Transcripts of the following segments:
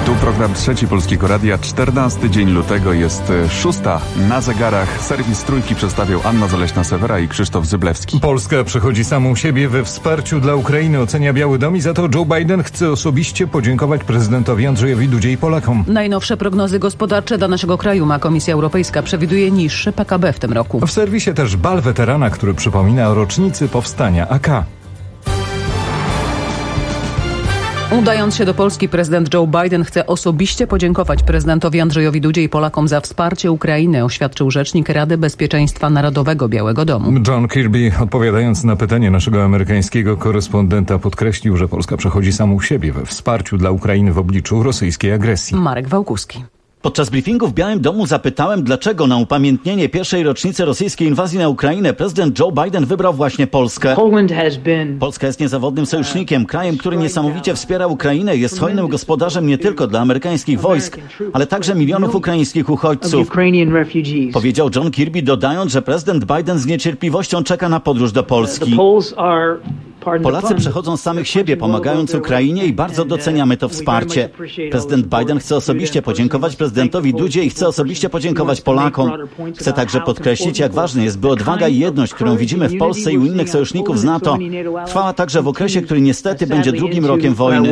Tu program Trzeci Polskiego Radia, 14 dzień lutego, jest 6 na zegarach. Serwis Trójki przedstawiał Anna Zaleśna-Sewera i Krzysztof Zyblewski. Polska przechodzi samą siebie we wsparciu dla Ukrainy, ocenia Biały Dom, i za to Joe Biden chce osobiście podziękować prezydentowi Andrzejowi Dudzie i Polakom. Najnowsze prognozy gospodarcze dla naszego kraju ma Komisja Europejska. Przewiduje niższe PKB w tym roku. W serwisie też bal weterana, który przypomina o rocznicy powstania AK. Udając się do Polski, prezydent Joe Biden chce osobiście podziękować prezydentowi Andrzejowi Dudzie i Polakom za wsparcie Ukrainy, oświadczył rzecznik Rady Bezpieczeństwa Narodowego Białego Domu. John Kirby, odpowiadając na pytanie naszego amerykańskiego korespondenta, podkreślił, że Polska przechodzi samą siebie we wsparciu dla Ukrainy w obliczu rosyjskiej agresji. Marek Wałkuski. Podczas briefingu w Białym Domu zapytałem, dlaczego na upamiętnienie pierwszej rocznicy rosyjskiej inwazji na Ukrainę prezydent Joe Biden wybrał właśnie Polskę. Polska jest niezawodnym sojusznikiem, krajem, który niesamowicie wspiera Ukrainę i jest hojnym gospodarzem nie tylko dla amerykańskich wojsk, ale także milionów ukraińskich uchodźców. Powiedział John Kirby, dodając, że prezydent Biden z niecierpliwością czeka na podróż do Polski. Polacy przechodzą z samych siebie, pomagając Ukrainie, i bardzo doceniamy to wsparcie. Prezydent Biden chce osobiście podziękować prezydentowi Dudzie i chce osobiście podziękować Polakom. Chcę także podkreślić, jak ważne jest, by odwaga i jedność, którą widzimy w Polsce i u innych sojuszników z NATO, trwała także w okresie, który niestety będzie drugim rokiem wojny.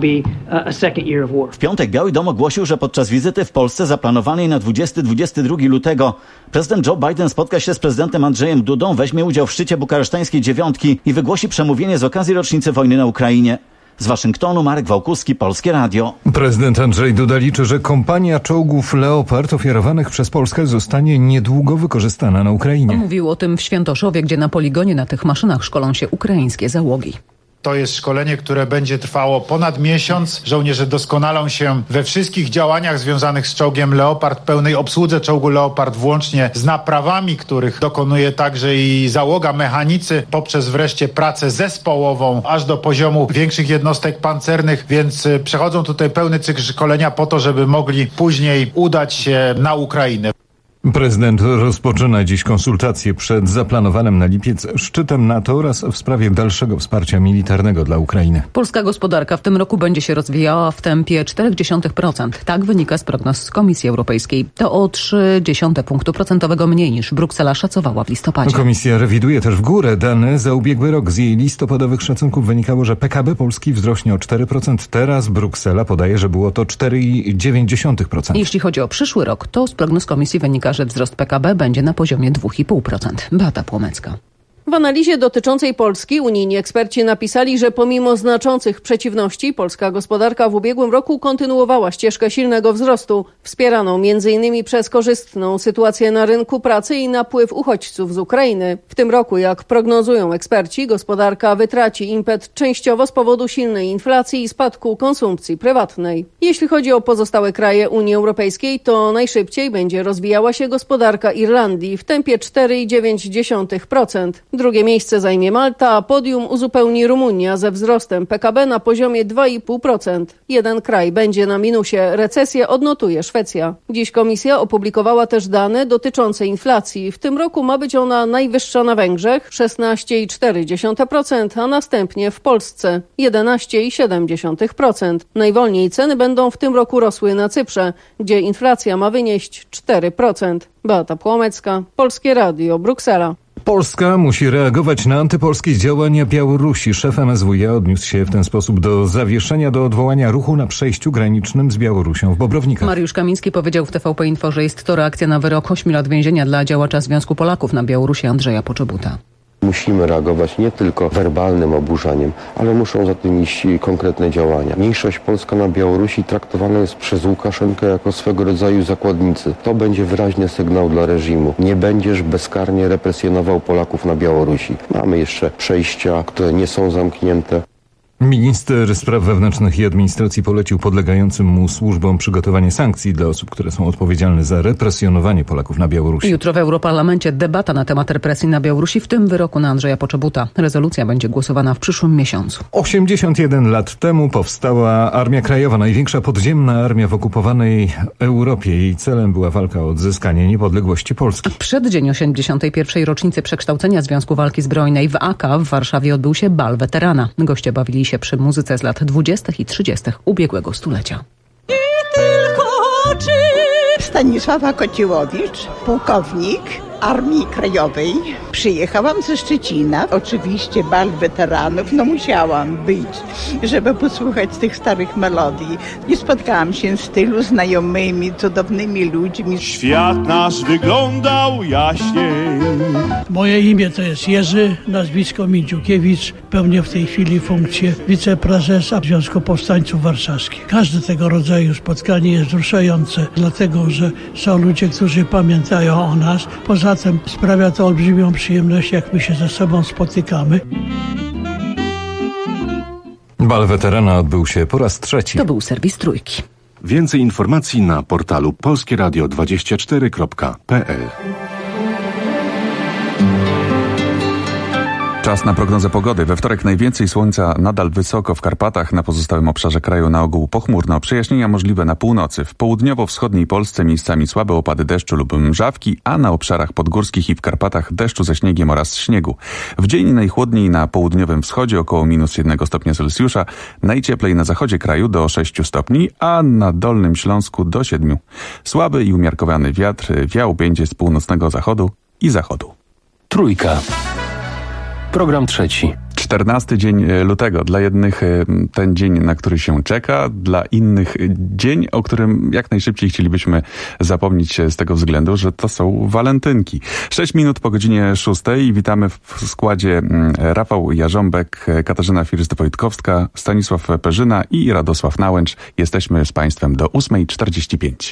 W piątek Biały Dom ogłosił, że podczas wizyty w Polsce zaplanowanej na 20-22 lutego prezydent Joe Biden spotka się z prezydentem Andrzejem Dudą, weźmie udział w szczycie bukaresztańskiej dziewiątki i wygłosi przemówienie z okazji rocznicy wojny na Ukrainie. Z Waszyngtonu Marek Wałkuski, Polskie Radio. Prezydent Andrzej Duda liczy, że kompania czołgów Leopard ofiarowanych przez Polskę zostanie niedługo wykorzystana na Ukrainie. Mówił o tym w Świętoszowie, gdzie na poligonie na tych maszynach szkolą się ukraińskie załogi. To jest szkolenie, które będzie trwało ponad miesiąc. Żołnierze doskonalą się we wszystkich działaniach związanych z czołgiem Leopard, pełnej obsłudze czołgu Leopard, włącznie z naprawami, których dokonuje także i załoga, mechanicy, poprzez wreszcie pracę zespołową, aż do poziomu większych jednostek pancernych, więc przechodzą tutaj pełny cykl szkolenia po to, żeby mogli później udać się na Ukrainę. Prezydent rozpoczyna dziś konsultacje przed zaplanowanym na lipiec szczytem NATO oraz w sprawie dalszego wsparcia militarnego dla Ukrainy. Polska gospodarka w tym roku będzie się rozwijała w tempie 0,4%. Tak wynika z prognoz z Komisji Europejskiej. To o 0,3 punktu procentowego mniej niż Bruksela szacowała w listopadzie. Komisja rewiduje też w górę dane za ubiegły rok. Z jej listopadowych szacunków wynikało, że PKB Polski wzrośnie o 4%. Teraz Bruksela podaje, że było to 4,9%. Jeśli chodzi o przyszły rok, to z prognoz Komisji wynika, że wzrost PKB będzie na poziomie 2,5%. Beata Płomecka. W analizie dotyczącej Polski unijni eksperci napisali, że pomimo znaczących przeciwności polska gospodarka w ubiegłym roku kontynuowała ścieżkę silnego wzrostu, wspieraną m.in. przez korzystną sytuację na rynku pracy i napływ uchodźców z Ukrainy. W tym roku, jak prognozują eksperci, gospodarka wytraci impet częściowo z powodu silnej inflacji i spadku konsumpcji prywatnej. Jeśli chodzi o pozostałe kraje Unii Europejskiej, to najszybciej będzie rozwijała się gospodarka Irlandii w tempie 4,9%. Drugie miejsce zajmie Malta, a podium uzupełni Rumunia ze wzrostem PKB na poziomie 2,5%. Jeden kraj będzie na minusie, recesję odnotuje Szwecja. Dziś komisja opublikowała też dane dotyczące inflacji. W tym roku ma być ona najwyższa na Węgrzech 16,4%, a następnie w Polsce 11,7%. Najwolniej ceny będą w tym roku rosły na Cyprze, gdzie inflacja ma wynieść 4%. Beata Płomecka, Polskie Radio, Bruksela. Polska musi reagować na antypolskie działania Białorusi. Szef MSWiA odniósł się w ten sposób do zawieszenia do odwołania ruchu na przejściu granicznym z Białorusią w Bobrownikach. Mariusz Kamiński powiedział w TVP Info, że jest to reakcja na wyrok 8 lat więzienia dla działacza Związku Polaków na Białorusi Andrzeja Poczobuta. Musimy reagować nie tylko werbalnym oburzeniem, ale muszą za tym iść konkretne działania. Mniejszość polska na Białorusi traktowana jest przez Łukaszenkę jako swego rodzaju zakładnicy. To będzie wyraźny sygnał dla reżimu. Nie będziesz bezkarnie represjonował Polaków na Białorusi. Mamy jeszcze przejścia, które nie są zamknięte. Minister Spraw Wewnętrznych i Administracji polecił podlegającym mu służbom przygotowanie sankcji dla osób, które są odpowiedzialne za represjonowanie Polaków na Białorusi. Jutro w Europarlamencie debata na temat represji na Białorusi, w tym wyroku na Andrzeja Poczobuta. Rezolucja będzie głosowana w przyszłym miesiącu. 81 lat temu powstała Armia Krajowa, największa podziemna armia w okupowanej Europie. Jej celem była walka o odzyskanie niepodległości Polski. W przeddzień 81. rocznicy przekształcenia Związku Walki Zbrojnej w AK w Warszawie odbył się bal weterana. Goście bawili się przy muzyce z lat 20. i 30. ubiegłego stulecia. tylko oczy. Stanisława Kociełowicz, pułkownik Armii Krajowej. Przyjechałam ze Szczecina. Oczywiście bal weteranów, musiałam być, żeby posłuchać tych starych melodii. I spotkałam się z tylu znajomymi, cudownymi ludźmi. Świat nasz wyglądał jaśniej. Moje imię to jest Jerzy, nazwisko Mindziukiewicz. Pełnię w tej chwili funkcję wiceprezesa Związku Powstańców Warszawskich. Każde tego rodzaju spotkanie jest wzruszające, dlatego że są ludzie, którzy pamiętają o nas. Poza tym sprawia to olbrzymią przyjemność, jak my się ze sobą spotykamy. Bal weterana odbył się po raz trzeci. To był serwis Trójki. Więcej informacji na portalu polskieradio24.pl. Czas na prognozę pogody. We wtorek najwięcej słońca, nadal wysoko w Karpatach, na pozostałym obszarze kraju na ogół pochmurno. Przejaśnienia możliwe na północy. W południowo-wschodniej Polsce miejscami słabe opady deszczu lub mrzawki, a na obszarach podgórskich i w Karpatach deszczu ze śniegiem oraz śniegu. W dzień najchłodniej na południowym wschodzie około -1 stopnia Celsjusza, najcieplej na zachodzie kraju do 6 stopni, a na Dolnym Śląsku do 7. Słaby i umiarkowany wiatr wiał będzie z północnego zachodu i zachodu. Trójka. Program trzeci. 14 dzień lutego. Dla jednych ten dzień, na który się czeka, dla innych dzień, o którym jak najszybciej chcielibyśmy zapomnieć z tego względu, że to są walentynki. 6 minut po godzinie 6. Witamy w składzie Rafał Jarząbek, Katarzyna First-Wojtkowska, Stanisław Perzyna i Radosław Nałęcz. Jesteśmy z Państwem do 8:45.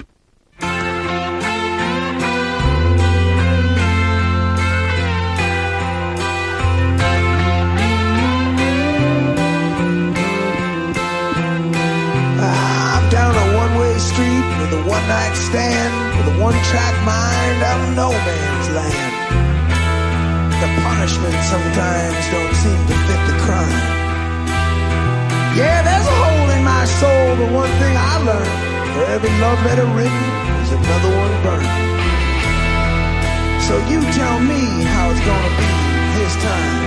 With a one-night stand, with a one-track mind out of no man's land. The punishment sometimes don't seem to fit the crime. Yeah, there's a hole in my soul, but one thing I learned, for every love letter written, there's another one burned. So you tell me how it's gonna be this time.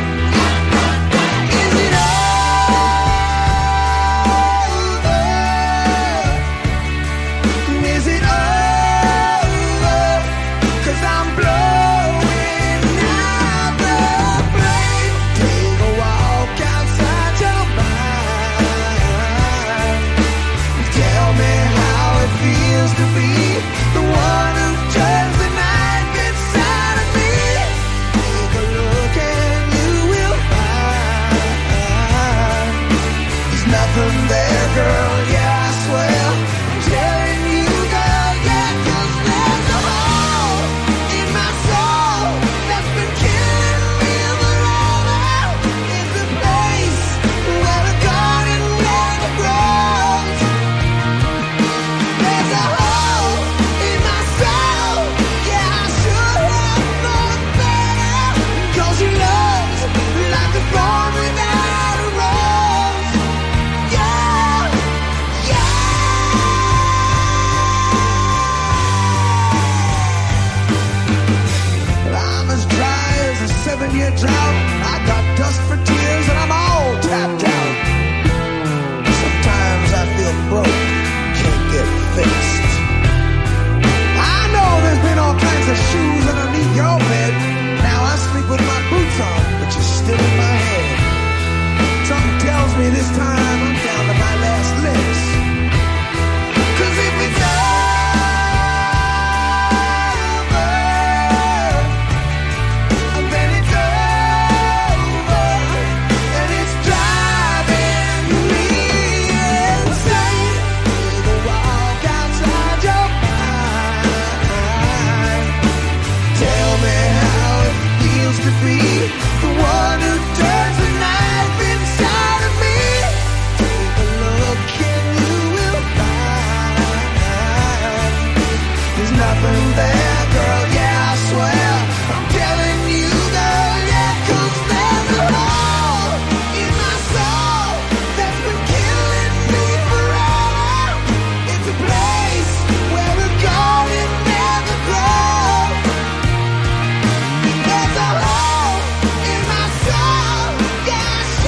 Is it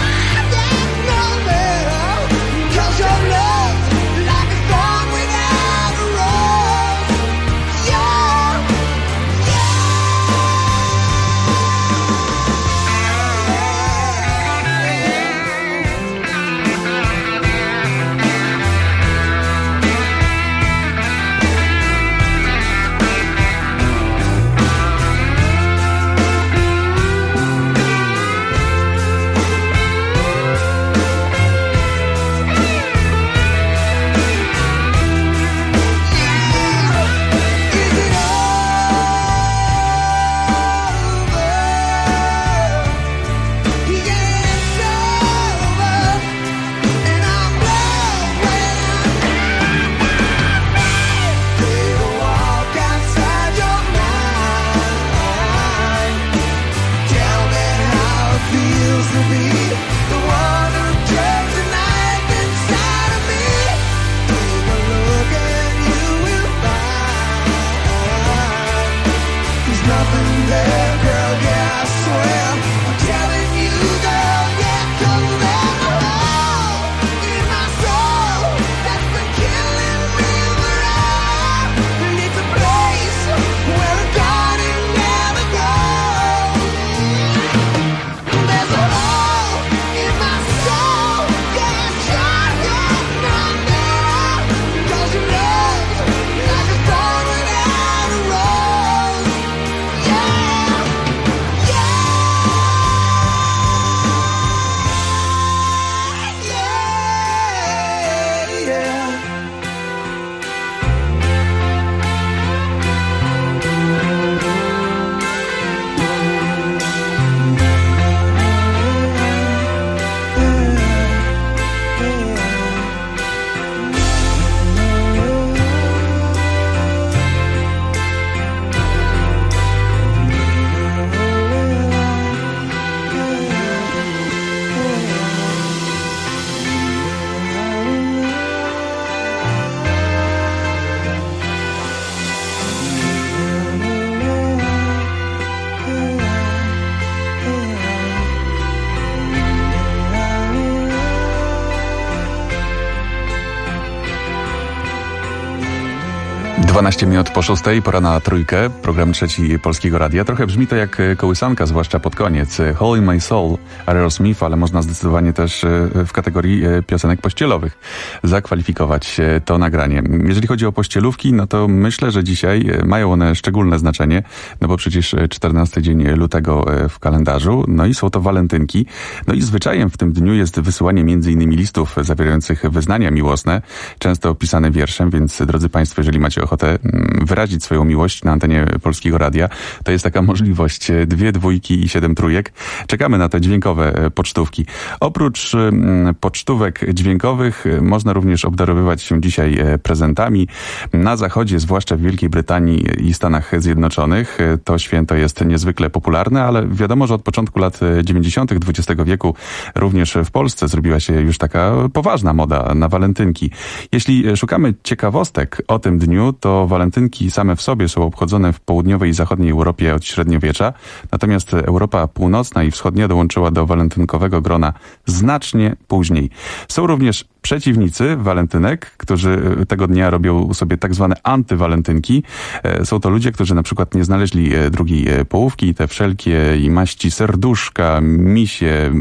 your love like a thorn without 12 minut po 6, pora na trójkę, program trzeci Polskiego Radia. Trochę brzmi to jak kołysanka, zwłaszcza pod koniec. Hole in My Soul, Aerosmith, ale można zdecydowanie też w kategorii piosenek pościelowych zakwalifikować to nagranie. Jeżeli chodzi o pościelówki, no to myślę, że dzisiaj mają one szczególne znaczenie, no bo przecież 14 dzień lutego w kalendarzu, no i są to walentynki. No i zwyczajem w tym dniu jest wysyłanie m.in. listów zawierających wyznania miłosne, często opisane wierszem, więc drodzy Państwo, jeżeli macie ochotę wyrazić swoją miłość na antenie Polskiego Radia, to jest taka możliwość. 2 dwójki i 7 trójek. Czekamy na te dźwiękowe pocztówki. Oprócz pocztówek dźwiękowych można również obdarowywać się dzisiaj prezentami. Na zachodzie, zwłaszcza w Wielkiej Brytanii i Stanach Zjednoczonych, to święto jest niezwykle popularne, ale wiadomo, że od początku lat 90. XX wieku również w Polsce zrobiła się już taka poważna moda na walentynki. Jeśli szukamy ciekawostek o tym dniu, to walentynki same w sobie są obchodzone w południowej i zachodniej Europie od średniowiecza, natomiast Europa Północna i Wschodnia dołączyła do walentynkowego grona znacznie później. Są również przeciwnicy walentynek, którzy tego dnia robią sobie tak zwane antywalentynki. Są to ludzie, którzy na przykład nie znaleźli drugiej połówki, te wszelkie i maści serduszka, misie,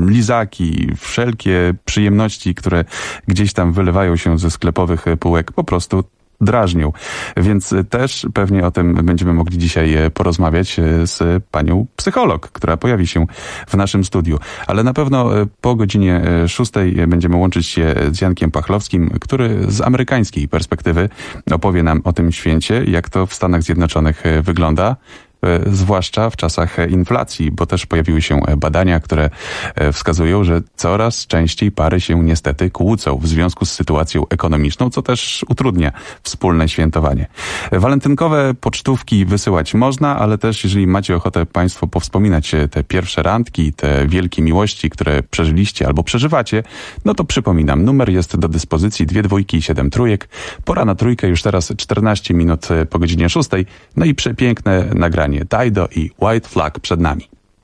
lizaki, wszelkie przyjemności, które gdzieś tam wylewają się ze sklepowych półek, po prostu drażnią. Więc też pewnie o tym będziemy mogli dzisiaj porozmawiać z panią psycholog, która pojawi się w naszym studiu. Ale na pewno po godzinie 6 będziemy łączyć się z Jankiem Pachlowskim, który z amerykańskiej perspektywy opowie nam o tym święcie, jak to w Stanach Zjednoczonych wygląda. Zwłaszcza w czasach inflacji, bo też pojawiły się badania, które wskazują, że coraz częściej pary się niestety kłócą w związku z sytuacją ekonomiczną, co też utrudnia wspólne świętowanie. Walentynkowe pocztówki wysyłać można, ale też jeżeli macie ochotę Państwo powspominać te pierwsze randki, te wielkie miłości, które przeżyliście albo przeżywacie, no to przypominam, numer jest do dyspozycji 2 dwójki i 7 trójek. Pora na trójkę już teraz 14 minut po godzinie 6. No i przepiękne nagranie Dido i White Flag przed nami.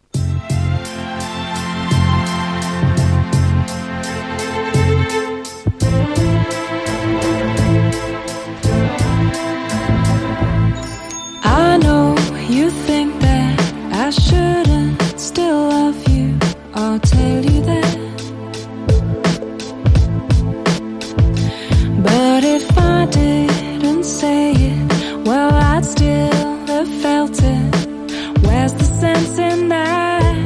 I know you think that I shouldn't still love you. I'll tell you that. But if I didn't say it, well, I'd still have felt it. Where's the sense in that?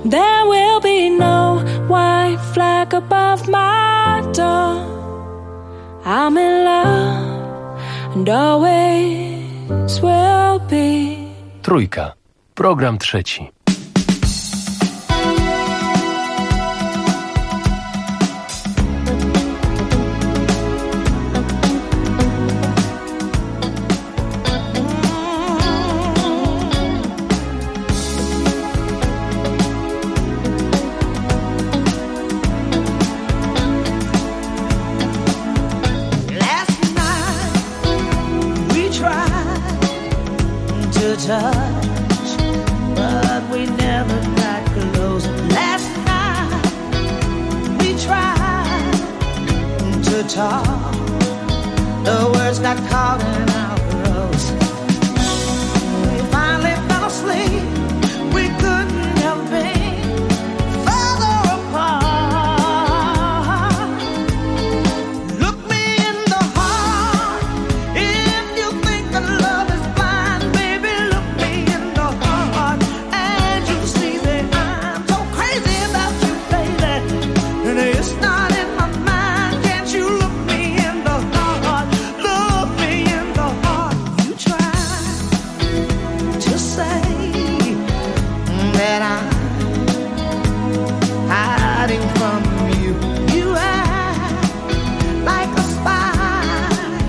There will be no white flag above my door. I'm in love and always will be. Trójka. Program trzeci. Touch, but we never got close. Last night we tried to talk, the words got caught in our throats. We finally fell asleep. We couldn't have been further apart. Look me in the heart if you think that love is blind, baby. Look me in the heart and you'll see that I'm so crazy about you, baby. And it's not in my mind. Can't you look me in the heart? Look me in the heart. You try to say that I'm hiding from you. You act like a spy,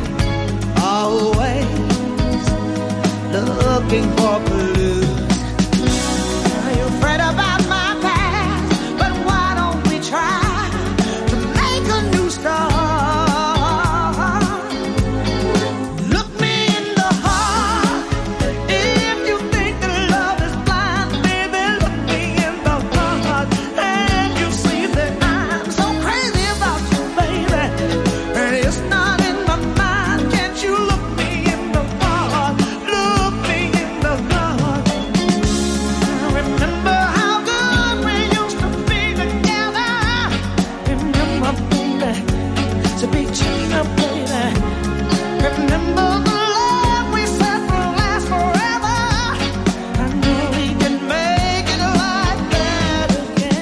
always looking for clues. You fret about my past, but why don't we try to make a new start? Look me in the heart if you think that love is blind, baby. Look me in the heart and you'll see that I'm so crazy about you, baby. And it's not in my mind. Can't you look me in the heart? Look me in the heart. Remember how good we used to be together. Remember, baby, to be together, baby. Remember the love we said will last forever. I know we can make it like that again.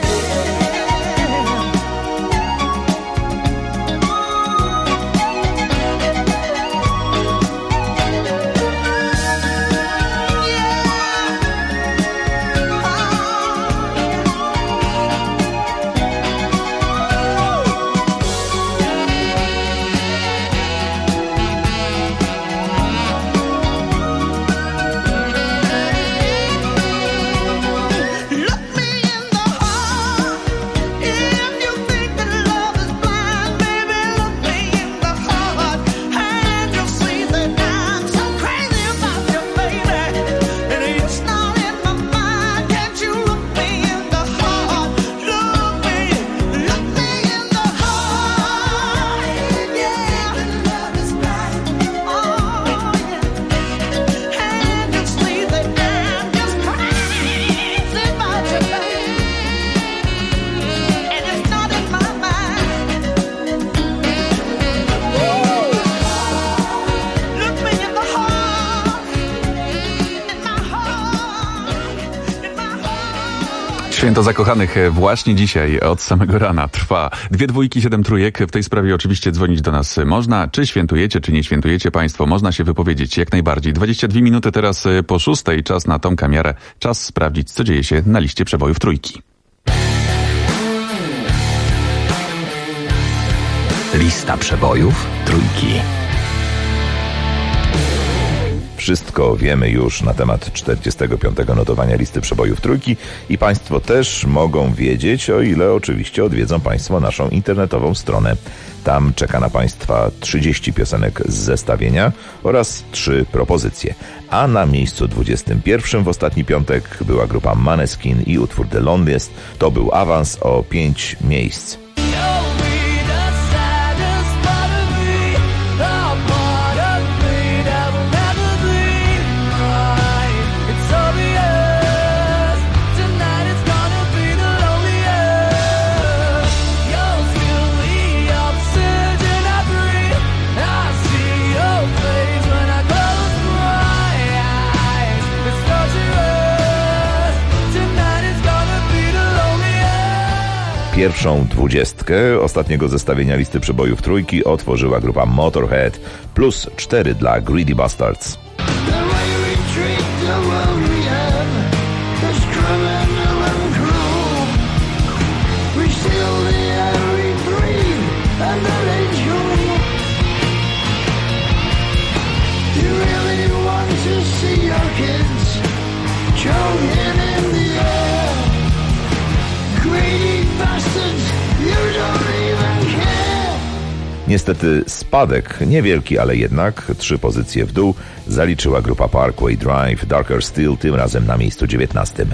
Look me in the heart if you think that love is blind, baby. Look me in the heart and you'll see that I'm so crazy about you, baby. And it's not in my mind. Can't you look me in the heart? Look me in the heart. Yeah, love is blind. Oh yeah, and you'll see that I'm just crazy about you, baby. And it's not in my mind. Look me in the heart, in my heart, in my heart. Święto zakochanych właśnie dzisiaj od samego rana trwa. 2 dwójki, 7 trójek. W tej sprawie oczywiście dzwonić do nas można. Czy świętujecie, czy nie świętujecie państwo? Można się wypowiedzieć jak najbardziej. 22 minuty teraz po 6. Czas na tą kamerę. Czas sprawdzić, co dzieje się na liście przebojów trójki. Lista przebojów trójki. Wszystko wiemy już na temat 45. notowania listy przebojów trójki i Państwo też mogą wiedzieć, o ile oczywiście odwiedzą Państwo naszą internetową stronę. Tam czeka na Państwa 30 piosenek z zestawienia oraz 3 propozycje. A na miejscu 21 w ostatni piątek była grupa Maneskin i utwór The Loneliest. To był awans o 5 miejsc. Tonight is gonna be the Pierwszą 20 ostatniego zestawienia listy przebojów trójki otworzyła grupa Motorhead, plus 4 dla Greedy Bastards. Niestety spadek, niewielki, ale jednak 3 pozycje w dół, zaliczyła grupa Parkway Drive, Darker Still, tym razem na miejscu 19.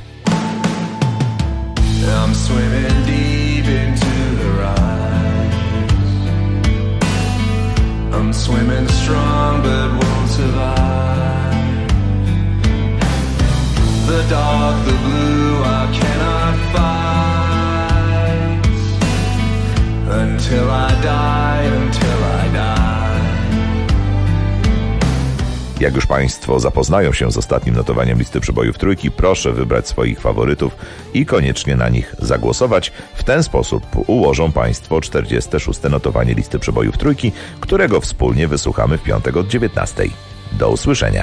I'm swimming deep into the rise. I'm swimming strong but won't survive. The dark, the blue, I cannot fight. Until I die, until I die. Jak już Państwo zapoznają się z ostatnim notowaniem listy przebojów trójki, proszę wybrać swoich faworytów i koniecznie na nich zagłosować. W ten sposób ułożą Państwo 46. notowanie listy przebojów trójki, którego wspólnie wysłuchamy w piątek od 19. Do usłyszenia.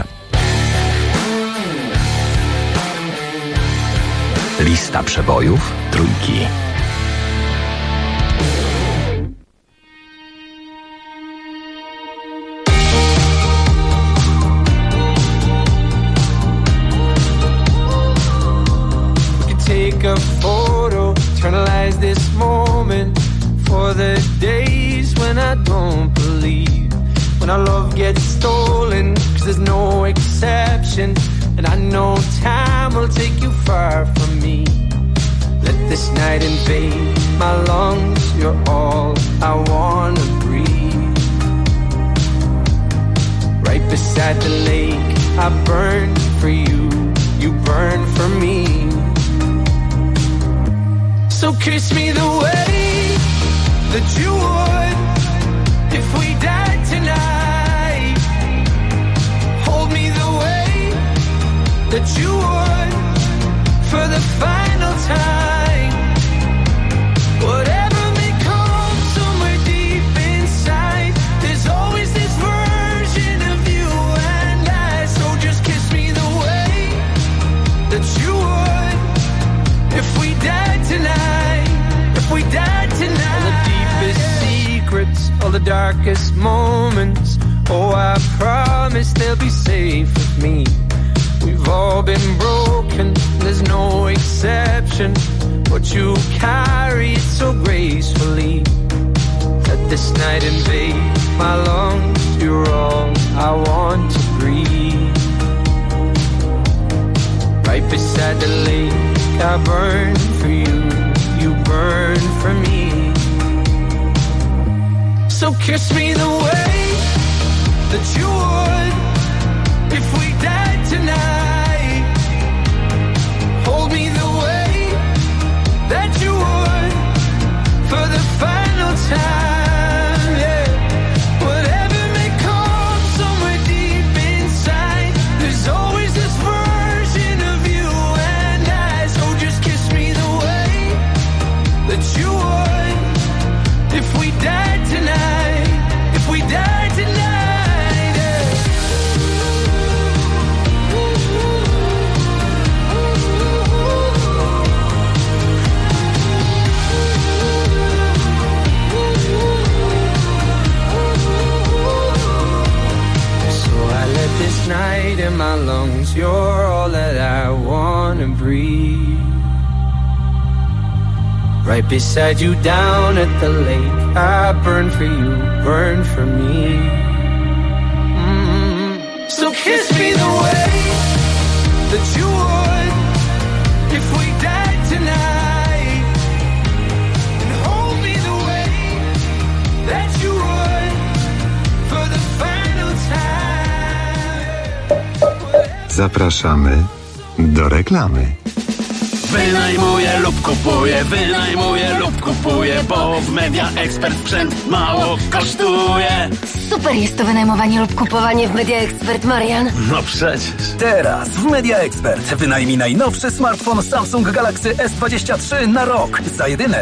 Lista przebojów trójki. Take a photo, eternalize this moment for the days when I don't believe, when our love gets stolen, 'cause there's no exception, and I know time will take you far from me. Let this night invade my lungs, you're all I wanna breathe. Right beside the lake, I burn for you, you burn for me. So kiss me the way that you would if we died tonight. Hold me the way that you would for the final time. Whatever may come somewhere deep inside, there's always this version of you and I. So just kiss me the way that you would if we died tonight. We died tonight. All the deepest secrets, all the darkest moments, oh, I promise they'll be safe with me. We've all been broken, there's no exception, but you carry it so gracefully. Let this night invade my lungs, you're all I want to breathe. Right beside the lake, I burn for you, you burn for me. So kiss me the way that you would if we died tonight. Hold me the way that you would for the final time, yeah. Whatever may come somewhere deep inside, there's always this version of you and I. So just kiss me the way that you would if we died tonight, if we died tonight, yeah. So I let this night in my lungs, you're all that I wanna breathe. Right beside you down at the lake, I burn for you, burn for me. So kiss me the way that you would if we died tonight, and hold me the way that you would for the final time. Zapraszamy do reklamy. Wynajmuję lub kupuję, bo w Media Expert sprzęt mało kosztuje. Super jest to wynajmowanie lub kupowanie w Media Expert, Marian. No przecież. Teraz w Media Expert wynajmij najnowszy smartfon Samsung Galaxy S23 na rok za jedyne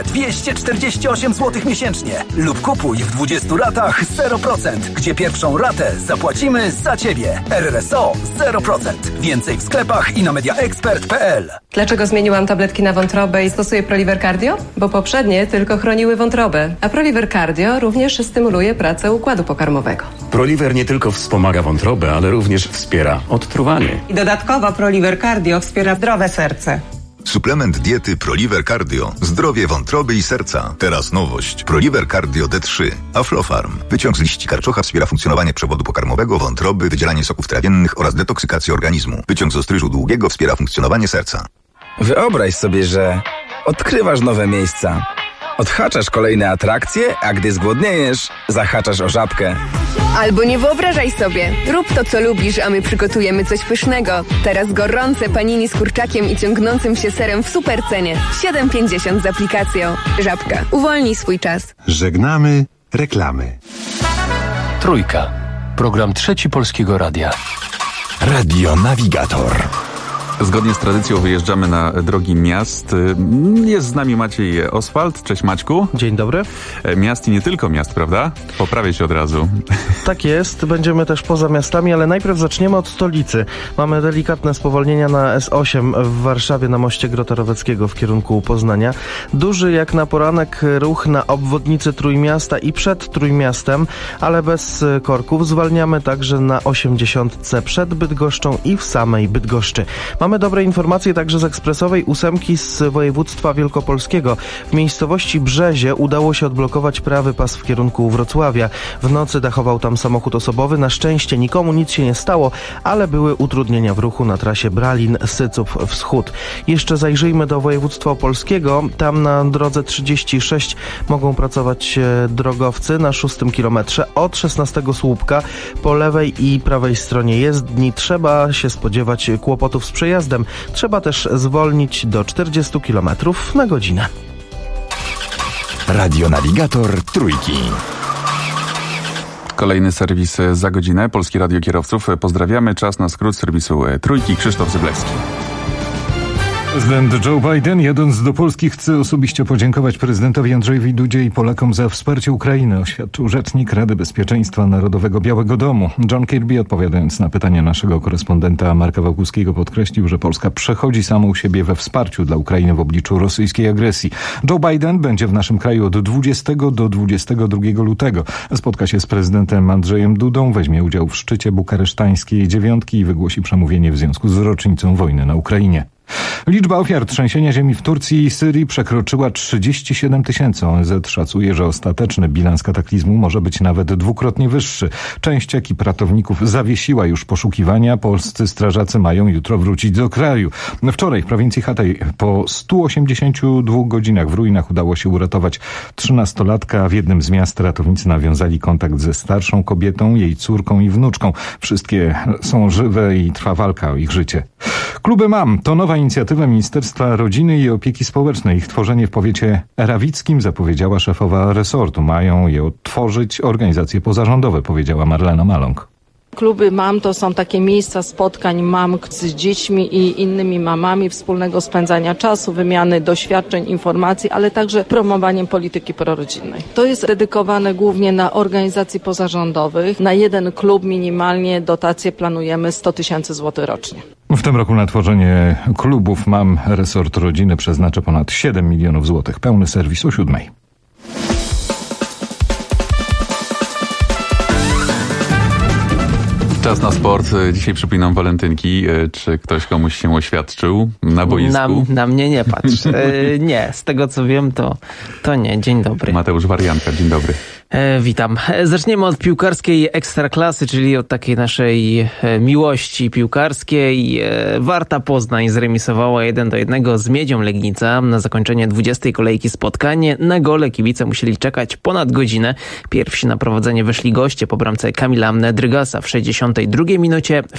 248 zł miesięcznie. Lub kupuj w 20 ratach 0%, gdzie pierwszą ratę zapłacimy za Ciebie. RRSO 0%. Więcej w sklepach i na mediaexpert.pl. Dlaczego zmieniłam tabletki na wątrobę i stosuję Proliver Cardio? Bo poprzednie tylko chroniły wątrobę, a Proliver Cardio również stymuluje pracę układu pokarmowego. Proliver nie tylko wspomaga wątrobę, ale również wspiera odtruwanie. I dodatkowo Proliver Cardio wspiera zdrowe serce. Suplement diety Proliver Cardio. Zdrowie wątroby i serca. Teraz nowość. Proliver Cardio D3. Aflofarm. Wyciąg z liści karczocha wspiera funkcjonowanie przewodu pokarmowego, wątroby, wydzielanie soków trawiennych oraz detoksykację organizmu. Wyciąg z ostryżu długiego wspiera funkcjonowanie serca. Wyobraź sobie, że odkrywasz nowe miejsca. Odhaczasz kolejne atrakcje, a gdy zgłodniejesz, zahaczasz o Żabkę. Albo nie wyobrażaj sobie. Rób to, co lubisz, a my przygotujemy coś pysznego. Teraz gorące panini z kurczakiem i ciągnącym się serem w super cenie. 7,50 z aplikacją. Żabka. Uwolnij swój czas. Żegnamy reklamy. Trójka. Program Trzeci Polskiego Radia. Radio Navigator. Zgodnie z tradycją wyjeżdżamy na drogi miast. Jest z nami Maciej Oswald. Cześć Maćku. Dzień dobry. Miast i nie tylko miast, prawda? Poprawię się od razu. Tak jest, będziemy też poza miastami, ale najpierw zaczniemy od stolicy. Mamy delikatne spowolnienia na S8 w Warszawie na moście Grota Roweckiego w kierunku Poznania. Duży jak na poranek ruch na obwodnicy Trójmiasta i przed Trójmiastem, ale bez korków. Zwalniamy także na 80 przed Bydgoszczą i w samej Bydgoszczy. Mamy dobre informacje także z ekspresowej 8 z województwa wielkopolskiego. W miejscowości Brzezie udało się odblokować prawy pas w kierunku Wrocławia. W nocy dachował tam samochód osobowy. Na szczęście nikomu nic się nie stało, ale były utrudnienia w ruchu na trasie Bralin-Syców Wschód. Jeszcze zajrzyjmy do województwa opolskiego. Tam na drodze 36 mogą pracować drogowcy na 6 kilometrze od 16 słupka po lewej i prawej stronie jezdni. Trzeba się spodziewać kłopotów z przejazdem. Trzeba też zwolnić do 40 km na godzinę. Radio Navigator Trójki. Kolejny serwis za godzinę. Polskie Radio Kierowców. Pozdrawiamy. Czas na skrót serwisu Trójki. Krzysztof Zyblewski. Prezydent Joe Biden, jadąc do Polski, chce osobiście podziękować prezydentowi Andrzejowi Dudzie i Polakom za wsparcie Ukrainy, oświadczył rzecznik Rady Bezpieczeństwa Narodowego Białego Domu. John Kirby, odpowiadając na pytania naszego korespondenta Marka Wałkuskiego, podkreślił, że Polska przechodzi samą siebie we wsparciu dla Ukrainy w obliczu rosyjskiej agresji. Joe Biden będzie w naszym kraju od 20 do 22 lutego. Spotka się z prezydentem Andrzejem Dudą, weźmie udział w szczycie bukaresztańskiej dziewiątki i wygłosi przemówienie w związku z rocznicą wojny na Ukrainie. Liczba ofiar trzęsienia ziemi w Turcji i Syrii przekroczyła 37 000. ONZ szacuje, że ostateczny bilans kataklizmu może być nawet dwukrotnie wyższy. Część ekip ratowników zawiesiła już poszukiwania. Polscy strażacy mają jutro wrócić do kraju. Wczoraj w prowincji Hatay po 182 godzinach w ruinach udało się uratować 13-latka. W jednym z miast ratownicy nawiązali kontakt ze starszą kobietą, jej córką i wnuczką. Wszystkie są żywe i trwa walka o ich życie. Kluby MAM to nowa inicjatywa Ministerstwa Rodziny i Opieki Społecznej. Ich tworzenie w powiecie rawickim zapowiedziała szefowa resortu. Mają je odtworzyć organizacje pozarządowe, powiedziała Marlena Maląg. Kluby MAM to są takie miejsca spotkań mam z dziećmi i innymi mamami, wspólnego spędzania czasu, wymiany doświadczeń, informacji, ale także promowaniem polityki prorodzinnej. To jest dedykowane głównie na organizacji pozarządowych. Na jeden klub minimalnie dotacje planujemy 100 000 złotych rocznie. W tym roku na tworzenie klubów MAM resort rodziny przeznacza ponad 7 milionów złotych. Pełny serwis o 7:00. Czas na sport. Dzisiaj przypominam walentynki. Czy ktoś komuś się oświadczył na boisku? Na mnie nie patrz. Nie, z tego co wiem, to nie. Dzień dobry. Mateusz Warianka, dzień dobry. Witam. Zaczniemy od piłkarskiej ekstraklasy, czyli od takiej naszej miłości piłkarskiej. Warta Poznań zremisowała 1-1 z Miedzią Legnica na zakończenie 20. kolejki spotkań. Na gole kibice musieli czekać ponad godzinę. Pierwsi na prowadzenie wyszli goście po bramce Kamila Drygasa w 62 minucie. W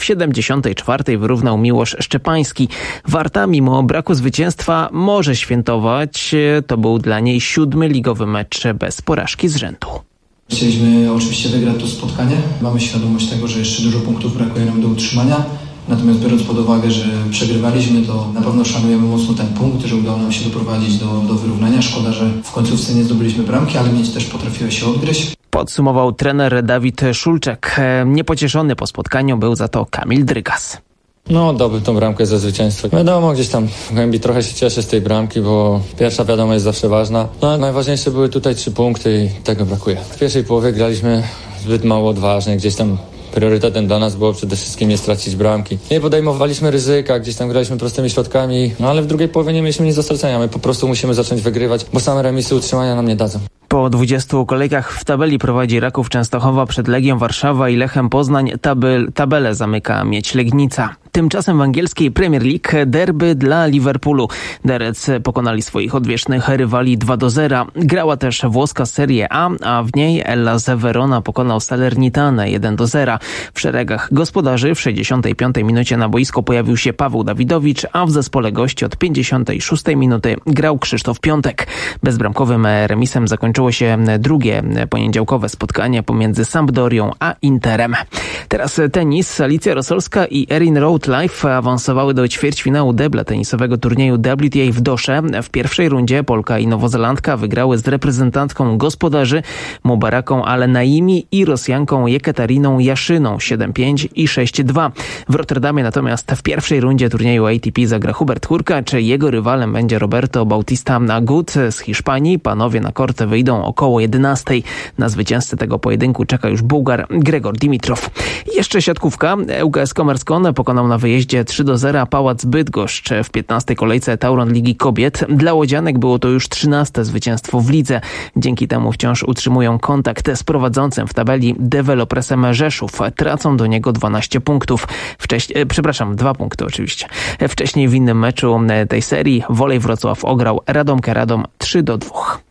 74 wyrównał Miłosz Szczepański. Warta mimo braku zwycięstwa może świętować. To był dla niej 7. ligowy mecz bez porażki z rzędu. Chcieliśmy oczywiście wygrać to spotkanie. Mamy świadomość tego, że jeszcze dużo punktów brakuje nam do utrzymania. Natomiast biorąc pod uwagę, że przegrywaliśmy, to na pewno szanujemy mocno ten punkt, że udało nam się doprowadzić do wyrównania. Szkoda, że w końcówce nie zdobyliśmy bramki, ale Miedź też potrafiła się odgryźć. Podsumował trener Dawid Szulczek. Niepocieszony po spotkaniu był za to Kamil Drygas. Oddałbym tą bramkę za zwycięstwo. Wiadomo, gdzieś tam w głębi trochę się cieszę z tej bramki, bo pierwsza wiadomo jest zawsze ważna. Najważniejsze były tutaj 3 punkty i tego brakuje. W pierwszej połowie graliśmy zbyt mało odważnie, gdzieś tam priorytetem dla nas było przede wszystkim nie stracić bramki. Nie podejmowaliśmy ryzyka, gdzieś tam graliśmy prostymi środkami, ale w drugiej połowie nie mieliśmy nic do stracenia. My po prostu musimy zacząć wygrywać, bo same remisy utrzymania nam nie dadzą. Po 20 kolejkach w tabeli prowadzi Raków Częstochowa przed Legią Warszawa i Lechem Poznań. Tabelę zamyka Miedź Legnica. Tymczasem w angielskiej Premier League derby dla Liverpoolu. Derec pokonali swoich odwiecznych rywali 2-0. Grała też włoska Serie A, a w niej Hellas Verona pokonał Salernitane 1-0. W szeregach gospodarzy w 65 minucie na boisko pojawił się Paweł Dawidowicz, a w zespole gości od 56 minuty grał Krzysztof Piątek. Bezbramkowym remisem zakończyło się drugie poniedziałkowe spotkanie pomiędzy Sampdorią a Interem. Teraz tenis. Alicja Rosolska i Erin Routh-Life awansowały do ćwierćfinału debla tenisowego turnieju WTA w Dosze. W pierwszej rundzie Polka i Nowozelandka wygrały z reprezentantką gospodarzy Mubaraką Al-Naimi i Rosjanką Jekatariną Jaszyną 7-5 i 6-2. W Rotterdamie natomiast w pierwszej rundzie turnieju ATP zagra Hubert Hurkacz. Jego rywalem będzie Roberto Bautista Agut z Hiszpanii. Panowie na kort wyjdą około 11. Na zwycięzcę tego pojedynku czeka już Bułgar Gregor Dimitrow. Jeszcze siatkówka. ŁKS Kommerskolne pokonał na wyjeździe 3-0 Pałac Bydgoszcz w 15. kolejce Tauron Ligi Kobiet. Dla łodzianek było to już 13. zwycięstwo w lidze. Dzięki temu wciąż utrzymują kontakt z prowadzącym w tabeli Developresem Rzeszów. Tracą do niego 12 punktów. 2 punkty oczywiście. Wcześniej w innym meczu tej serii Wolej Wrocław ograł Radomkę Radom 3-2.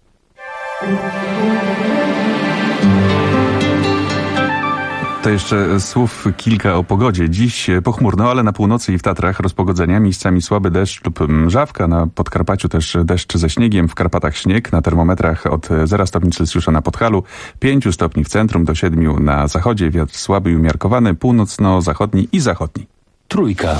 To jeszcze słów kilka o pogodzie. Dziś pochmurno, ale na północy i w Tatrach rozpogodzenia, miejscami słaby deszcz lub mrzawka. Na Podkarpaciu też deszcz ze śniegiem, w Karpatach śnieg. Na termometrach od 0 stopni Celsjusza na Podhalu, 5 stopni w centrum do 7 na zachodzie. Wiatr słaby i umiarkowany, północno-zachodni i zachodni. Trójka.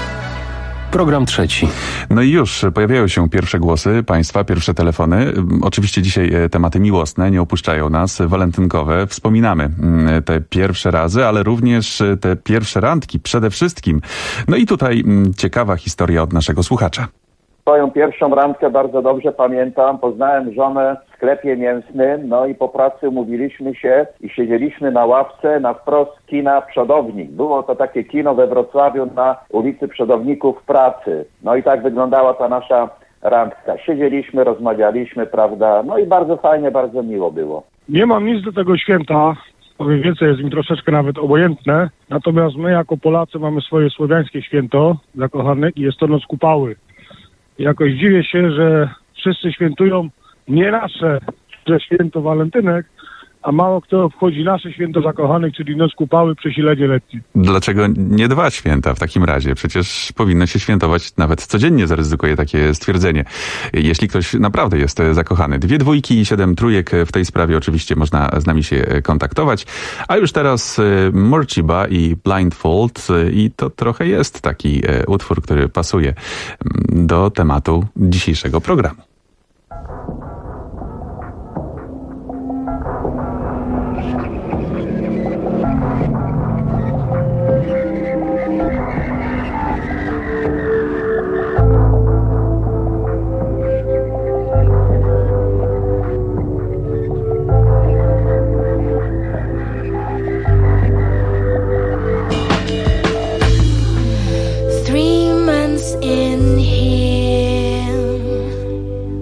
Program trzeci. No i już pojawiają się pierwsze głosy państwa, pierwsze telefony. Oczywiście dzisiaj tematy miłosne nie opuszczają nas, walentynkowe. Wspominamy te pierwsze razy, ale również te pierwsze randki przede wszystkim. No i tutaj ciekawa historia od naszego słuchacza. Swoją pierwszą randkę bardzo dobrze pamiętam. Poznałem żonę w sklepie mięsnym, no i po pracy umówiliśmy się i siedzieliśmy na ławce na wprost kina Przodownik. Było to takie kino we Wrocławiu na ulicy Przodowników Pracy. No i tak wyglądała ta nasza randka. Siedzieliśmy, rozmawialiśmy, prawda? No i bardzo fajnie, bardzo miło było. Nie mam nic do tego święta. Powiem więcej, jest mi troszeczkę nawet obojętne. Natomiast my jako Polacy mamy swoje słowiańskie święto zakochanych i jest to Noc Kupały. Jakoś dziwię się, że wszyscy świętują nie nasze, że święto walentynek, a mało kto obchodzi nasze święto zakochanych, czyli Noc Kupały, przesilenie letnie. Dlaczego nie 2 święta w takim razie? Przecież powinno się świętować nawet codziennie, zaryzykuję takie stwierdzenie. Jeśli ktoś naprawdę jest zakochany. 2 dwójki i 7 trójek w tej sprawie oczywiście można z nami się kontaktować. A już teraz Morchiba i Blindfold i to trochę jest taki utwór, który pasuje do tematu dzisiejszego programu. In here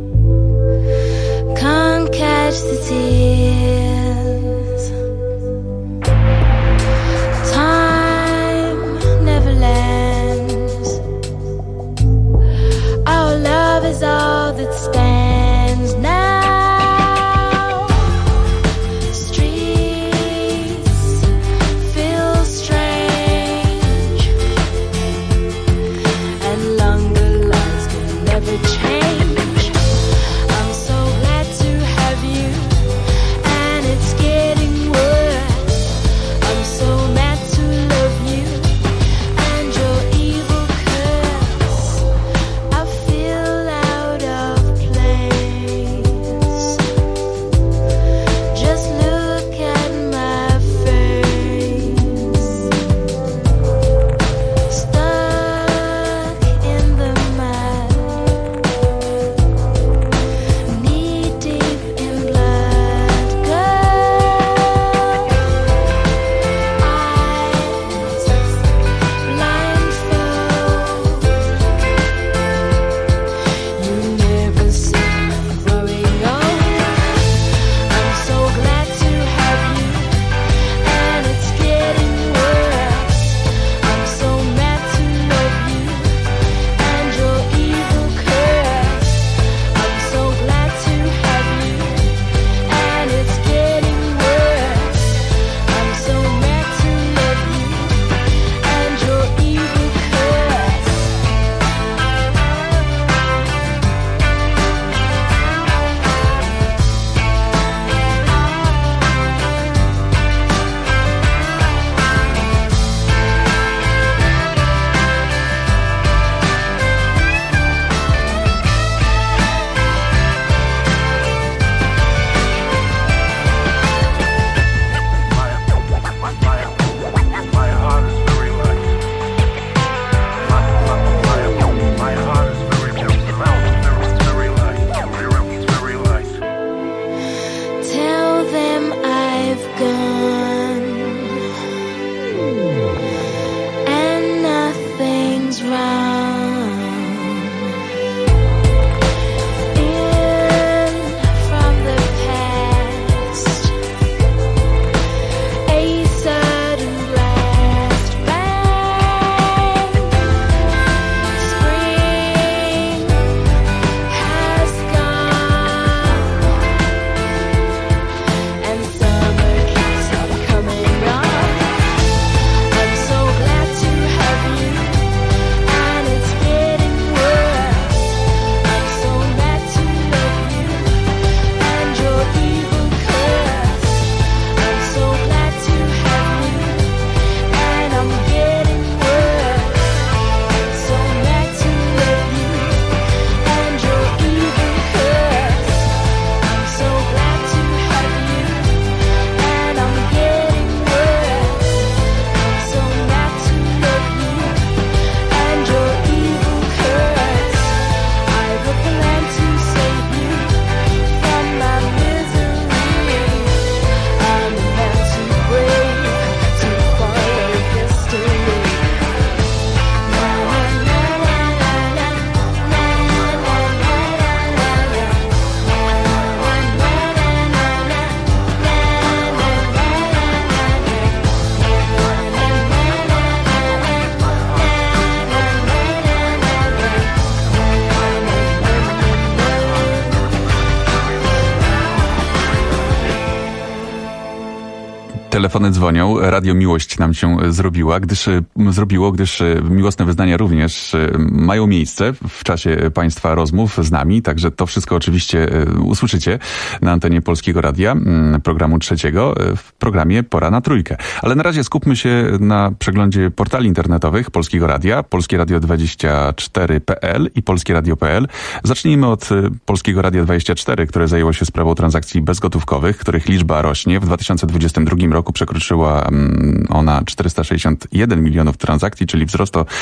Telefony dzwonią, Radio Miłość nam się zrobiło, gdyż miłosne wyznania również mają miejsce w czasie Państwa rozmów z nami, także to wszystko oczywiście usłyszycie na antenie Polskiego Radia, programu 3, w programie Pora na Trójkę. Ale na razie skupmy się na przeglądzie portali internetowych Polskiego Radia, polskieradio24.pl i polskieradio.pl. Zacznijmy od Polskiego Radia 24, które zajęło się sprawą transakcji bezgotówkowych, których liczba rośnie. W 2022 roku przekroczyła ona 461 milionów transakcji, czyli wzrost o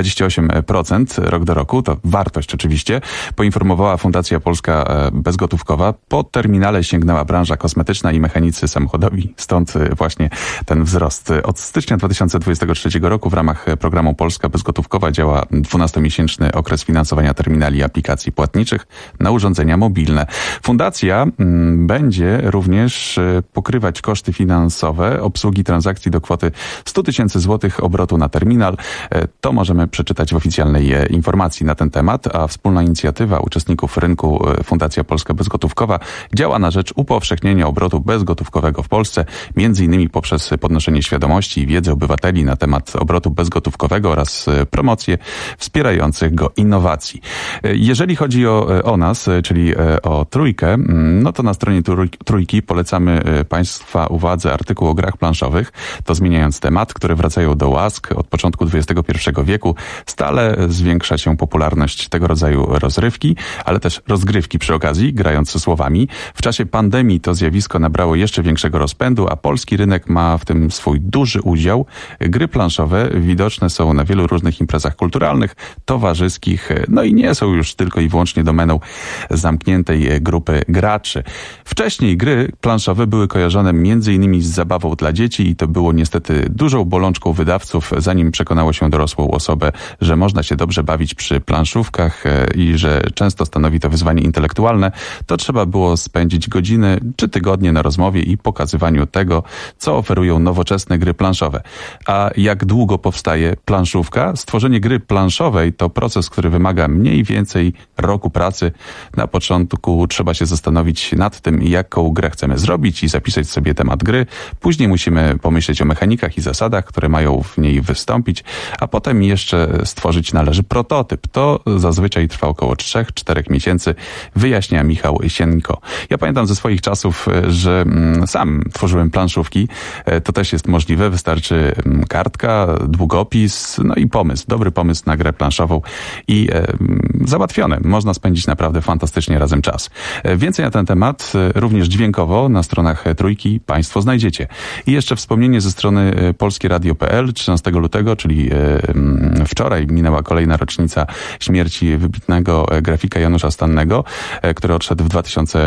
28% rok do roku. To wartość oczywiście. Poinformowała Fundacja Polska Bezgotówkowa. Po terminale sięgnęła branża kosmetyczna i mechanicy samochodowi. Stąd właśnie ten wzrost. Od stycznia 2023 roku w ramach programu Polska Bezgotówkowa działa 12-miesięczny okres finansowania terminali i aplikacji płatniczych na urządzenia mobilne. Fundacja będzie również pokrywać koszty finansowe obsługi transakcji do kwoty 100 tysięcy złotych obrotu na terminal. To możemy przeczytać w oficjalnej informacji na ten temat, a wspólna inicjatywa uczestników rynku Fundacja Polska Bezgotówkowa działa na rzecz upowszechnienia obrotu bezgotówkowego w Polsce, między innymi poprzez podnoszenie świadomości i wiedzy obywateli na temat obrotu bezgotówkowego oraz promocję wspierających go innowacji. Jeżeli chodzi o nas, czyli o Trójkę, no to na stronie Trójki polecamy Państwa uwadze artykuł o grach planszowych. To zmieniając temat, które wracają do łask od początku XXI wieku, stale zwiększa się popularność tego rodzaju rozrywki, ale też rozgrywki przy okazji, grając słowami. W czasie pandemii to zjawisko nabrało jeszcze większego rozpędu, a polski rynek ma w tym swój duży udział. Gry planszowe widoczne są na wielu różnych imprezach kulturalnych, towarzyskich, no i nie są już tylko i wyłącznie domeną zamkniętej grupy graczy. Wcześniej gry planszowe były kojarzone m.in. z zabawą dla dzieci i to było niestety dużą bolączką wydawców, zanim przekonało się dorosłą osobę, że można się dobrze bawić przy planszówkach i że często stanowi to wyzwanie intelektualne, to trzeba było spędzić godziny czy tygodnie na rozmowie i pokazywaniu tego, co oferują nowoczesne gry planszowe. A jak długo powstaje planszówka? Stworzenie gry planszowej to proces, który wymaga mniej więcej roku pracy. Na początku trzeba się zastanowić nad tym, jaką grę chcemy zrobić i zapisać sobie temat gry. Później musimy pomyśleć o mechanikach i zasadach, które mają w niej wystąpić, a potem jeszcze stworzyć należy prototyp. To zazwyczaj trwa około 3-4 miesięcy, wyjaśnia Michał Sieńko. Ja pamiętam ze swoich czasów, że sam tworzyłem planszówki. To też jest możliwe. Wystarczy kartka, długopis, no i pomysł. Dobry pomysł na grę planszową i załatwione. Można spędzić naprawdę fantastycznie razem czas. Więcej na ten temat, również dźwiękowo, na stronach Trójki Państwo znajdziecie. I jeszcze wspomnienie ze strony polskieradio.pl. 13 lutego, czyli wczoraj, minęła kolejna rocznica śmierci wybitnego grafika Janusza Stannego, który odszedł w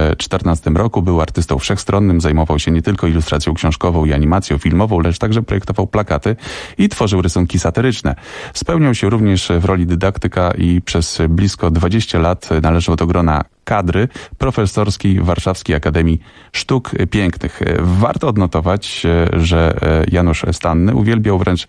2014 roku. Był artystą wszechstronnym, zajmował się nie tylko ilustracją książkową i animacją filmową, lecz także projektował plakaty i tworzył rysunki satyryczne. Spełniał się również w roli dydaktyka i przez blisko 20 lat należał do grona kadry profesorskiej Warszawskiej Akademii Sztuk Pięknych. Warto odnotować, że Janusz Stanny uwielbiał wręcz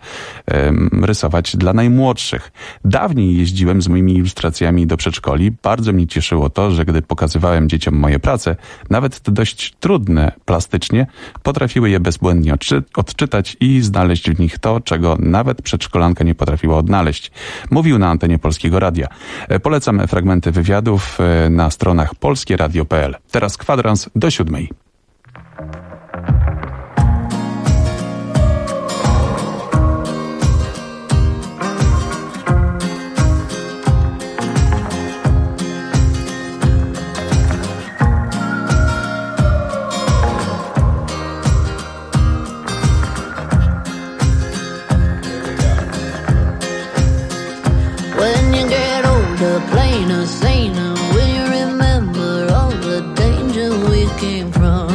rysować dla najmłodszych. Dawniej jeździłem z moimi ilustracjami do przedszkoli. Bardzo mnie cieszyło to, że gdy pokazywałem dzieciom moje prace, nawet te dość trudne plastycznie, potrafiły je bezbłędnie odczytać i znaleźć w nich to, czego nawet przedszkolanka nie potrafiła odnaleźć. Mówił na antenie Polskiego Radia. Polecam fragmenty wywiadów na stronach polskieradio.pl. Teraz kwadrans do 7. When you get older, plainer, saner, will you remember all the danger we came from?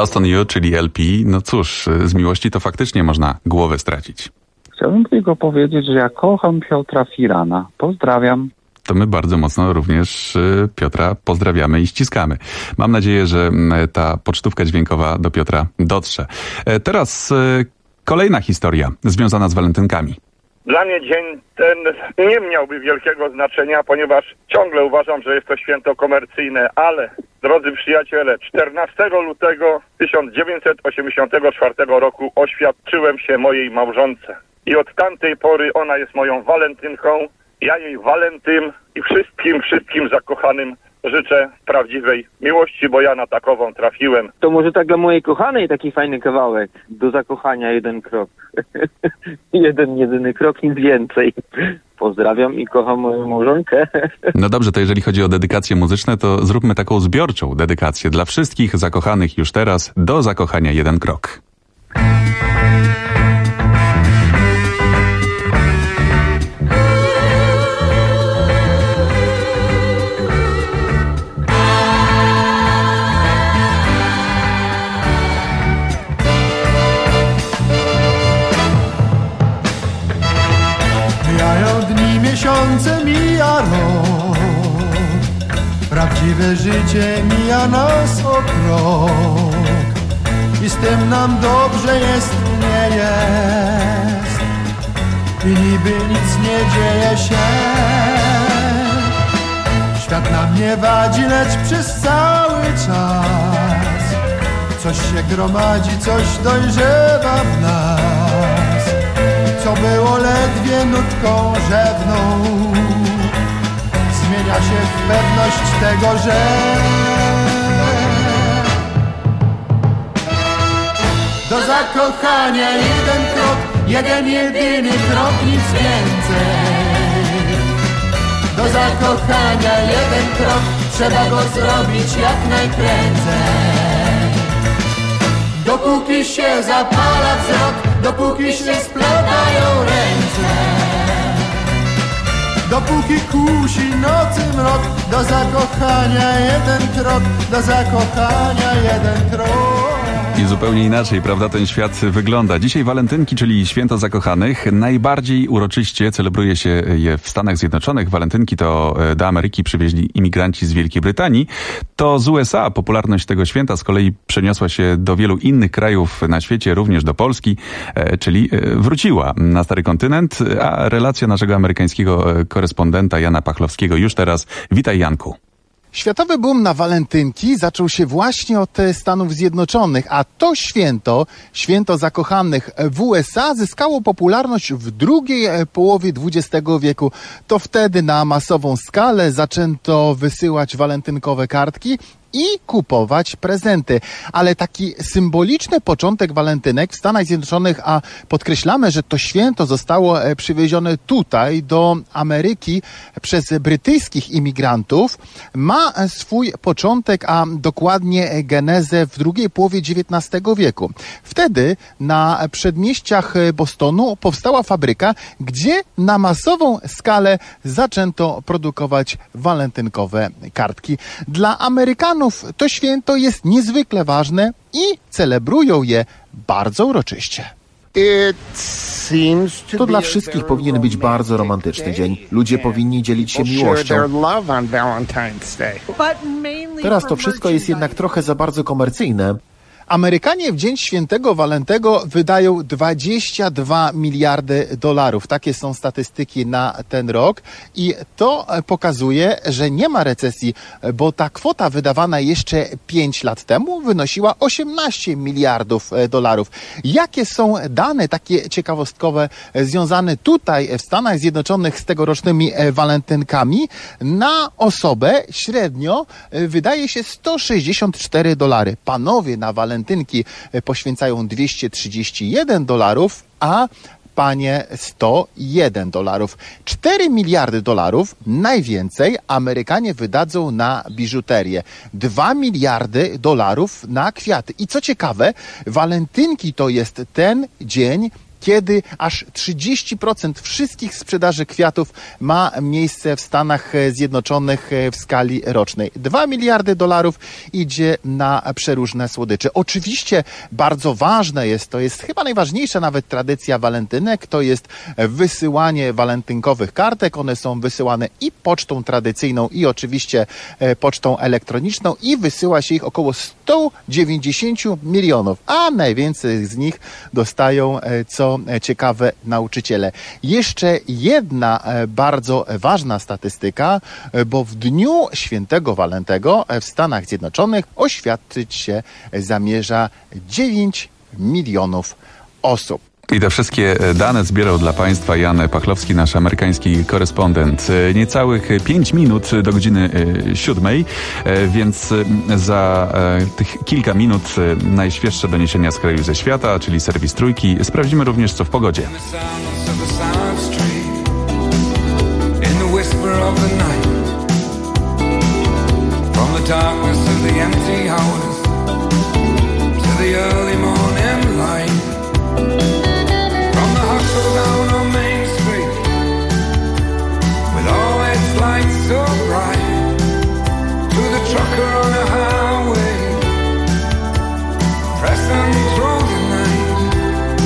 Lost on You, czyli LP. No cóż, z miłości to faktycznie można głowę stracić. Chciałbym tylko powiedzieć, że ja kocham Piotra Firana. Pozdrawiam. To my bardzo mocno również Piotra pozdrawiamy i ściskamy. Mam nadzieję, że ta pocztówka dźwiękowa do Piotra dotrze. Teraz kolejna historia związana z walentynkami. Dla mnie dzień ten nie miałby wielkiego znaczenia, ponieważ ciągle uważam, że jest to święto komercyjne, ale drodzy przyjaciele, 14 lutego 1984 roku oświadczyłem się mojej małżonce. I od tamtej pory ona jest moją walentynką, ja jej walentym i wszystkim zakochanym życzę prawdziwej miłości, bo ja na takową trafiłem. To może tak dla mojej kochanej taki fajny kawałek. Do zakochania jeden krok. jedyny krok, nic więcej. Pozdrawiam i kocham moją małżonkę. No dobrze, to jeżeli chodzi o dedykacje muzyczne, to zróbmy taką zbiorczą dedykację dla wszystkich zakochanych już teraz. Do zakochania jeden krok. Miesiące mija rok, prawdziwe życie mija nas o krok i z tym nam dobrze jest, nie jest i niby nic nie dzieje się. Świat nam nie wadzi, lecz przez cały czas coś się gromadzi, coś dojrzewa w nas. Co było ledwie nutką rzewną, zmienia się w pewność tego, że do zakochania jeden krok, jeden jedyny krok, nic więcej. Do zakochania jeden krok, trzeba go zrobić jak najprędzej. Dopóki się zapala wzrok, dopóki się splatają ręce, dopóki kusi nocy mrok, do zakochania jeden krok, do zakochania jeden krok. I zupełnie inaczej, prawda, ten świat wygląda. Dzisiaj walentynki, czyli święto zakochanych. Najbardziej uroczyście celebruje się je w Stanach Zjednoczonych. Walentynki to do Ameryki przywieźli imigranci z Wielkiej Brytanii. To z USA popularność tego święta z kolei przeniosła się do wielu innych krajów na świecie, również do Polski, czyli wróciła na stary kontynent. A relacja naszego amerykańskiego korespondenta Jana Pachlowskiego już teraz. Witaj, Janku. Światowy boom na walentynki zaczął się właśnie od Stanów Zjednoczonych, a to święto zakochanych w USA zyskało popularność w drugiej połowie XX wieku. To wtedy na masową skalę zaczęto wysyłać walentynkowe kartki i kupować prezenty. Ale taki symboliczny początek walentynek w Stanach Zjednoczonych, a podkreślamy, że to święto zostało przywiezione tutaj do Ameryki przez brytyjskich imigrantów, ma swój początek, a dokładnie genezę w drugiej połowie XIX wieku. Wtedy na przedmieściach Bostonu powstała fabryka, gdzie na masową skalę zaczęto produkować walentynkowe kartki. Dla Amerykanów to święto jest niezwykle ważne i celebrują je bardzo uroczyście. To dla wszystkich powinien być bardzo romantyczny dzień. Ludzie powinni dzielić się miłością. Teraz to wszystko jest jednak trochę za bardzo komercyjne. Amerykanie w Dzień Świętego Walentego wydają 22 miliardy dolarów. Takie są statystyki na ten rok i to pokazuje, że nie ma recesji, bo ta kwota wydawana jeszcze 5 lat temu wynosiła 18 miliardów dolarów. Jakie są dane takie ciekawostkowe związane tutaj w Stanach Zjednoczonych z tegorocznymi walentynkami? Na osobę średnio wydaje się $164. Panowie na walentynki poświęcają $231, a panie $101. 4 miliardy dolarów najwięcej Amerykanie wydadzą na biżuterię. 2 miliardy dolarów na kwiaty. I co ciekawe, walentynki to jest ten dzień, kiedy aż 30% wszystkich sprzedaży kwiatów ma miejsce w Stanach Zjednoczonych w skali rocznej. $2 miliardy idzie na przeróżne słodycze. Oczywiście bardzo ważne to jest chyba najważniejsza nawet tradycja walentynek, to jest wysyłanie walentynkowych kartek. One są wysyłane i pocztą tradycyjną, i oczywiście pocztą elektroniczną i wysyła się ich około 190 milionów, a najwięcej z nich dostają, co ciekawe, nauczyciele. Jeszcze jedna bardzo ważna statystyka, bo w dniu świętego Walentego w Stanach Zjednoczonych oświadczyć się zamierza 9 milionów osób. I te wszystkie dane zbierał dla Państwa Jan Pachlowski, nasz amerykański korespondent. Niecałych 5 minut do godziny 7, więc za tych kilka minut najświeższe doniesienia z kraju ze świata, czyli serwis Trójki. Sprawdzimy również, co w pogodzie. Down on Main Street with all its lights so bright, to the trucker on the highway pressing through the night.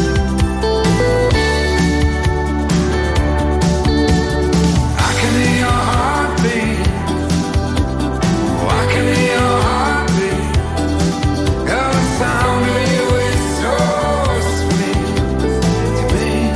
I can hear your heartbeat, oh, I can hear your heartbeat. Girl, the sound of you is so sweet to me.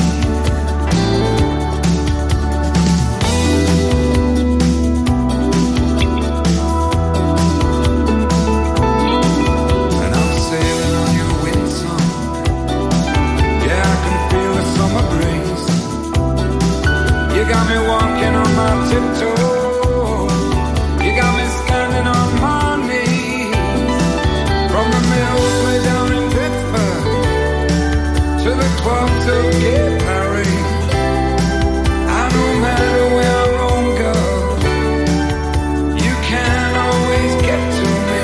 You got me walking on my tiptoes. You got me standing on my knees. From the mills way down in Pittsburgh to the clubs of Gay Paris. And no matter where I roam, girl, you can always get to me.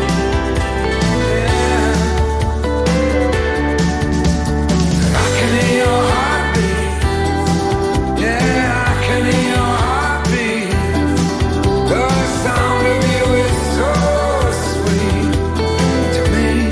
Yeah. I can hear your heartbeat. Yeah, I can hear your heartbeat. The sound of you is so sweet to me.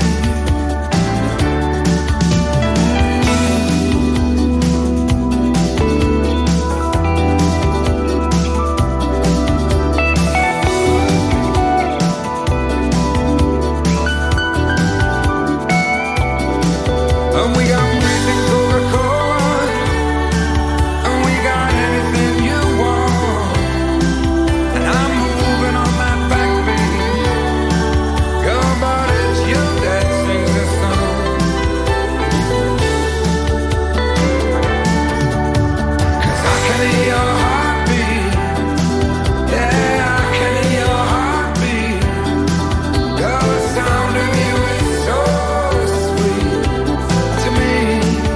And we got freezing Coca-Cola, and we got anything you want. And I'm moving on that backbeat. Girl, but it's you that sings the song. 'Cause I can hear your heartbeat. Yeah, I can hear your heartbeat. Girl, the sound of you is so sweet to me.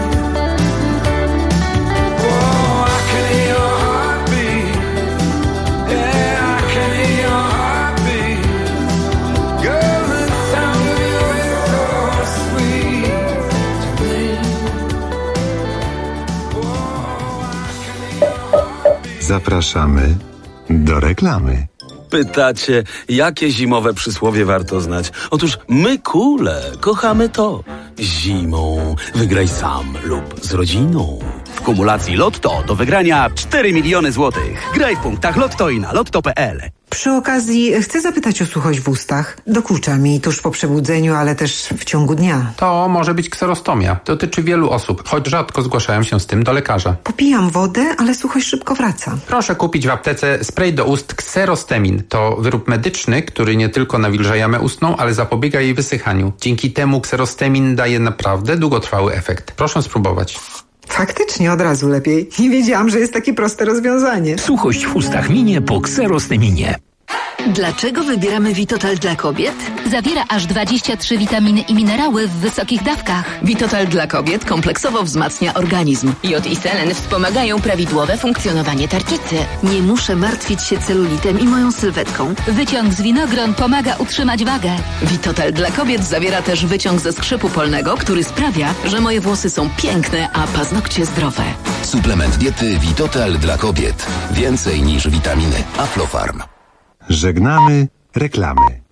Oh, I can hear your heartbeat. Yeah, I can hear your heartbeat. Girl, the sound of you is so sweet to me. Zapraszamy do reklamy. Pytacie, jakie zimowe przysłowie warto znać? Otóż my, kule, kochamy to. Zimą wygraj sam lub z rodziną. W kumulacji Lotto do wygrania 4 miliony złotych. Graj w punktach Lotto i na lotto.pl. Przy okazji chcę zapytać o suchość w ustach. Dokucza mi tuż po przebudzeniu, ale też w ciągu dnia. To może być kserostomia. Dotyczy wielu osób, choć rzadko zgłaszają się z tym do lekarza. Popijam wodę, ale suchość szybko wraca. Proszę kupić w aptece spray do ust Xerostemin. To wyrób medyczny, który nie tylko nawilża jamę ustną, ale zapobiega jej wysychaniu. Dzięki temu Xerostemin daje naprawdę długotrwały efekt. Proszę spróbować. Faktycznie od razu lepiej. Nie wiedziałam, że jest takie proste rozwiązanie. Suchość w ustach minie po Xerosteminie. Dlaczego wybieramy Vitotal dla kobiet? Zawiera aż 23 witaminy i minerały w wysokich dawkach. Vitotal dla kobiet kompleksowo wzmacnia organizm. Jod i selen wspomagają prawidłowe funkcjonowanie tarczycy. Nie muszę martwić się celulitem i moją sylwetką. Wyciąg z winogron pomaga utrzymać wagę. Vitotal dla kobiet zawiera też wyciąg ze skrzypu polnego, który sprawia, że moje włosy są piękne, a paznokcie zdrowe. Suplement diety Vitotal dla kobiet. Więcej niż witaminy. Aflofarm. Żegnamy reklamy.